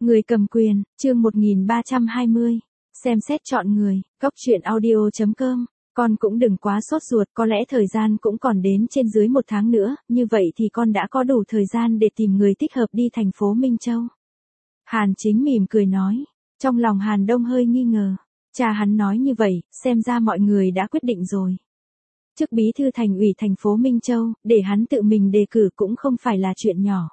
Người cầm quyền, chương 1320. Xem xét chọn người, Cóc truyện audio.com. Con cũng đừng quá sốt ruột, có lẽ thời gian cũng còn đến trên dưới 1 tháng nữa, như vậy thì con đã có đủ thời gian để tìm người thích hợp đi thành phố Minh Châu. Hàn Chính mỉm cười nói. Trong lòng Hàn Đông hơi nghi ngờ. Cha hắn nói như vậy, xem ra mọi người đã quyết định rồi. Chức bí thư thành ủy thành phố Minh Châu, để hắn tự mình đề cử cũng không phải là chuyện nhỏ.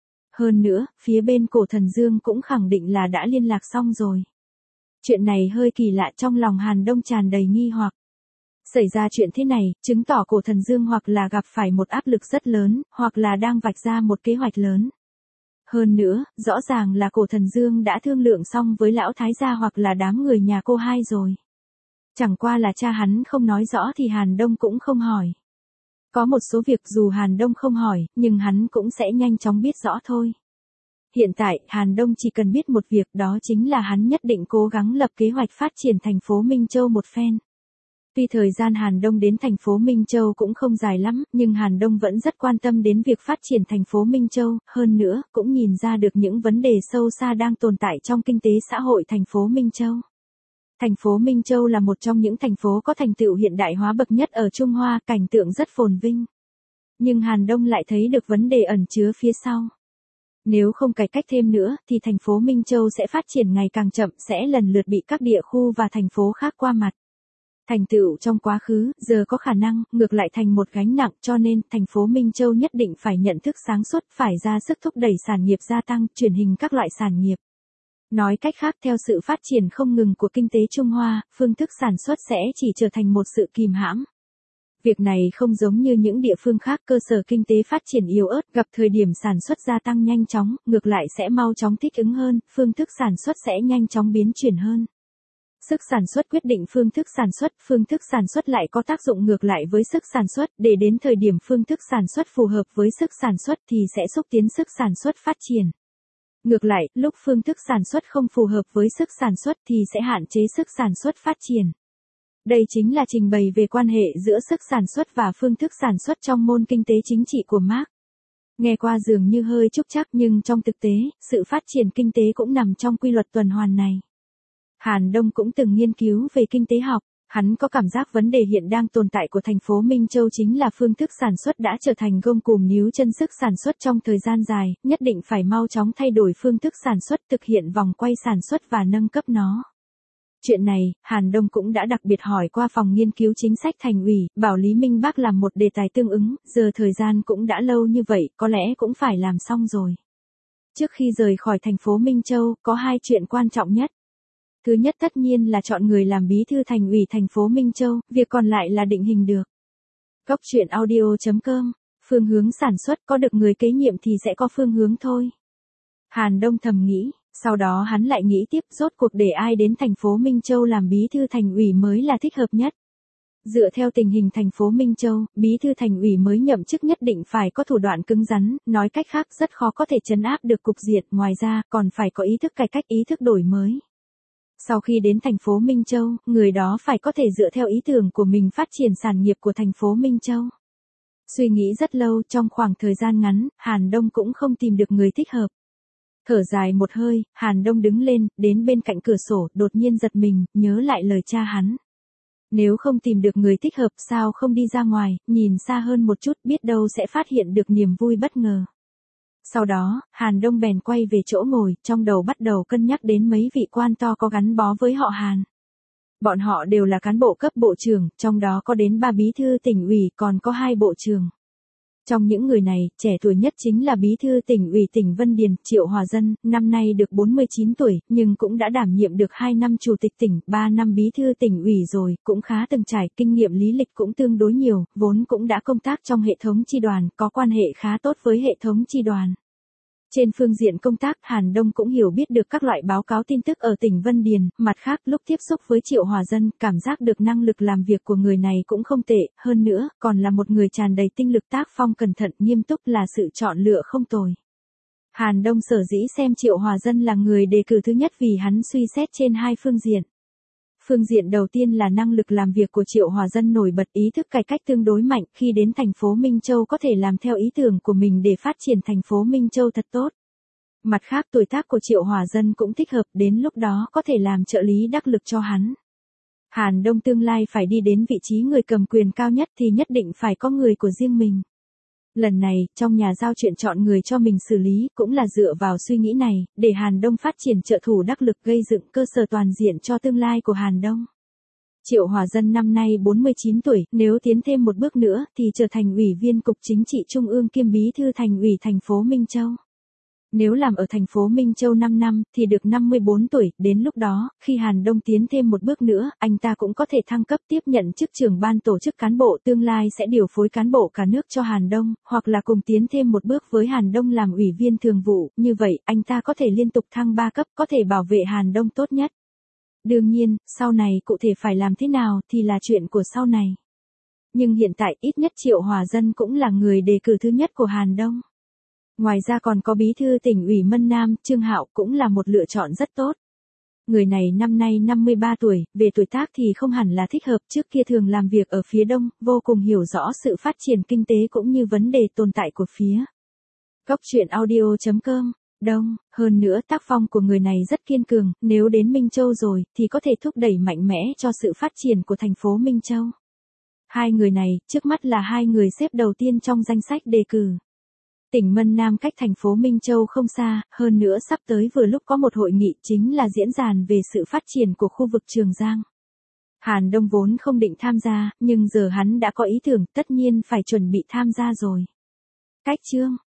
Hơn nữa, phía bên Cổ Thần Dương cũng khẳng định là đã liên lạc xong rồi. Chuyện này hơi kỳ lạ, trong lòng Hàn Đông tràn đầy nghi hoặc. Xảy ra chuyện thế này, chứng tỏ Cổ Thần Dương hoặc là gặp phải một áp lực rất lớn, hoặc là đang vạch ra một kế hoạch lớn. Hơn nữa, rõ ràng là Cổ Thần Dương đã thương lượng xong với lão thái gia hoặc là đám người nhà cô hai rồi. Chẳng qua là cha hắn không nói rõ thì Hàn Đông cũng không hỏi. Có một số việc dù Hàn Đông không hỏi, nhưng hắn cũng sẽ nhanh chóng biết rõ thôi. Hiện tại, Hàn Đông chỉ cần biết một việc, đó chính là hắn nhất định cố gắng lập kế hoạch phát triển thành phố Minh Châu một phen. Tuy thời gian Hàn Đông đến thành phố Minh Châu cũng không dài lắm, nhưng Hàn Đông vẫn rất quan tâm đến việc phát triển thành phố Minh Châu, hơn nữa, cũng nhìn ra được những vấn đề sâu xa đang tồn tại trong kinh tế xã hội thành phố Minh Châu. Thành phố Minh Châu là một trong những thành phố có thành tựu hiện đại hóa bậc nhất ở Trung Hoa, cảnh tượng rất phồn vinh. Nhưng Hàn Đông lại thấy được vấn đề ẩn chứa phía sau. Nếu không cải cách thêm nữa, thì thành phố Minh Châu sẽ phát triển ngày càng chậm, sẽ lần lượt bị các địa khu và thành phố khác qua mặt. Thành tựu trong quá khứ, giờ có khả năng, ngược lại thành một gánh nặng, cho nên, thành phố Minh Châu nhất định phải nhận thức sáng suốt, phải ra sức thúc đẩy sản nghiệp gia tăng, truyền hình các loại sản nghiệp. Nói cách khác, theo sự phát triển không ngừng của kinh tế Trung Hoa, phương thức sản xuất sẽ chỉ trở thành một sự kìm hãm. Việc này không giống như những địa phương khác, cơ sở kinh tế phát triển yếu ớt, gặp thời điểm sản xuất gia tăng nhanh chóng, ngược lại sẽ mau chóng thích ứng hơn, phương thức sản xuất sẽ nhanh chóng biến chuyển hơn. Sức sản xuất quyết định phương thức sản xuất lại có tác dụng ngược lại với sức sản xuất, để đến thời điểm phương thức sản xuất phù hợp với sức sản xuất thì sẽ xúc tiến sức sản xuất phát triển. Ngược lại, lúc phương thức sản xuất không phù hợp với sức sản xuất thì sẽ hạn chế sức sản xuất phát triển. Đây chính là trình bày về quan hệ giữa sức sản xuất và phương thức sản xuất trong môn kinh tế chính trị của Marx. Nghe qua dường như hơi trúc trắc nhưng trong thực tế, sự phát triển kinh tế cũng nằm trong quy luật tuần hoàn này. Hàn Đông cũng từng nghiên cứu về kinh tế học, hắn có cảm giác vấn đề hiện đang tồn tại của thành phố Minh Châu chính là phương thức sản xuất đã trở thành gông cùm níu chân sức sản xuất trong thời gian dài, nhất định phải mau chóng thay đổi phương thức sản xuất, thực hiện vòng quay sản xuất và nâng cấp nó. Chuyện này, Hàn Đông cũng đã đặc biệt hỏi qua phòng nghiên cứu chính sách thành ủy, bảo Lý Minh Bác làm một đề tài tương ứng, giờ thời gian cũng đã lâu như vậy, có lẽ cũng phải làm xong rồi. Trước khi rời khỏi thành phố Minh Châu, có 2 chuyện quan trọng nhất. Thứ nhất tất nhiên là chọn người làm bí thư thành ủy thành phố Minh Châu, việc còn lại là định hình được. Cóc truyện audio.com, phương hướng sản xuất, có được người kế nhiệm thì sẽ có phương hướng thôi. Hàn Đông thầm nghĩ, sau đó hắn lại nghĩ tiếp, rốt cuộc để ai đến thành phố Minh Châu làm bí thư thành ủy mới là thích hợp nhất. Dựa theo tình hình thành phố Minh Châu, bí thư thành ủy mới nhậm chức nhất định phải có thủ đoạn cứng rắn, nói cách khác rất khó có thể trấn áp được cục diện, ngoài ra còn phải có ý thức cải cách, ý thức đổi mới. Sau khi đến thành phố Minh Châu, người đó phải có thể dựa theo ý tưởng của mình phát triển sản nghiệp của thành phố Minh Châu. Suy nghĩ rất lâu, trong khoảng thời gian ngắn, Hàn Đông cũng không tìm được người thích hợp. Thở dài một hơi, Hàn Đông đứng lên, đến bên cạnh cửa sổ, đột nhiên giật mình, nhớ lại lời cha hắn. Nếu không tìm được người thích hợp sao không đi ra ngoài, nhìn xa hơn một chút, biết đâu sẽ phát hiện được niềm vui bất ngờ. Sau đó, Hàn Đông bèn quay về chỗ ngồi, trong đầu bắt đầu cân nhắc đến mấy vị quan to có gắn bó với họ Hàn. Bọn họ đều là cán bộ cấp bộ trưởng, trong đó có đến 3 bí thư tỉnh ủy, còn có 2 bộ trưởng. Trong những người này, trẻ tuổi nhất chính là bí thư tỉnh ủy tỉnh Vân Điền, Triệu Hòa Dân, năm nay được 49 tuổi, nhưng cũng đã đảm nhiệm được 2 năm chủ tịch tỉnh, 3 năm bí thư tỉnh ủy rồi, cũng khá từng trải, kinh nghiệm lý lịch cũng tương đối nhiều, vốn cũng đã công tác trong hệ thống chi đoàn, có quan hệ khá tốt với hệ thống chi đoàn. Trên phương diện công tác, Hàn Đông cũng hiểu biết được các loại báo cáo tin tức ở tỉnh Vân Điền, mặt khác lúc tiếp xúc với Triệu Hòa Dân, cảm giác được năng lực làm việc của người này cũng không tệ, hơn nữa, còn là một người tràn đầy tinh lực, tác phong cẩn thận, nghiêm túc là sự chọn lựa không tồi. Hàn Đông sở dĩ xem Triệu Hòa Dân là người đề cử thứ nhất vì hắn suy xét trên 2 phương diện. Phương diện đầu tiên là năng lực làm việc của Triệu Hòa Dân nổi bật, ý thức cải cách tương đối mạnh, khi đến thành phố Minh Châu có thể làm theo ý tưởng của mình để phát triển thành phố Minh Châu thật tốt. Mặt khác tuổi tác của Triệu Hòa Dân cũng thích hợp, đến lúc đó có thể làm trợ lý đắc lực cho hắn. Hàn Đông tương lai phải đi đến vị trí người cầm quyền cao nhất thì nhất định phải có người của riêng mình. Lần này, trong nhà giao chuyện chọn người cho mình xử lý cũng là dựa vào suy nghĩ này, để Hàn Đông phát triển trợ thủ đắc lực gây dựng cơ sở toàn diện cho tương lai của Hàn Đông. Triệu Hòa Dân năm nay 49 tuổi, nếu tiến thêm một bước nữa thì trở thành ủy viên Cục Chính trị Trung ương kiêm bí thư thành ủy thành phố Minh Châu. Nếu làm ở thành phố Minh Châu 5 năm thì được 54 tuổi, đến lúc đó, khi Hàn Đông tiến thêm một bước nữa, anh ta cũng có thể thăng cấp tiếp nhận chức trưởng ban tổ chức cán bộ, tương lai sẽ điều phối cán bộ cả nước cho Hàn Đông, hoặc là cùng tiến thêm một bước với Hàn Đông làm ủy viên thường vụ, như vậy anh ta có thể liên tục thăng 3 cấp, có thể bảo vệ Hàn Đông tốt nhất. Đương nhiên, sau này cụ thể phải làm thế nào thì là chuyện của sau này. Nhưng hiện tại ít nhất Triệu Hòa Dân cũng là người đề cử thứ nhất của Hàn Đông. Ngoài ra còn có bí thư tỉnh ủy Mân Nam, Trương Hạo cũng là một lựa chọn rất tốt. Người này năm nay 53 tuổi, về tuổi tác thì không hẳn là thích hợp, trước kia thường làm việc ở phía Đông, vô cùng hiểu rõ sự phát triển kinh tế cũng như vấn đề tồn tại của phía. Góc truyện audio.com, Đông, hơn nữa tác phong của người này rất kiên cường, nếu đến Minh Châu rồi thì có thể thúc đẩy mạnh mẽ cho sự phát triển của thành phố Minh Châu. Hai người này, trước mắt là hai người xếp đầu tiên trong danh sách đề cử. Tỉnh Mân Nam cách thành phố Minh Châu không xa, hơn nữa sắp tới vừa lúc có một hội nghị chính là diễn đàn về sự phát triển của khu vực Trường Giang. Hàn Đông vốn không định tham gia, nhưng giờ hắn đã có ý tưởng tất nhiên phải chuẩn bị tham gia rồi. Cách chương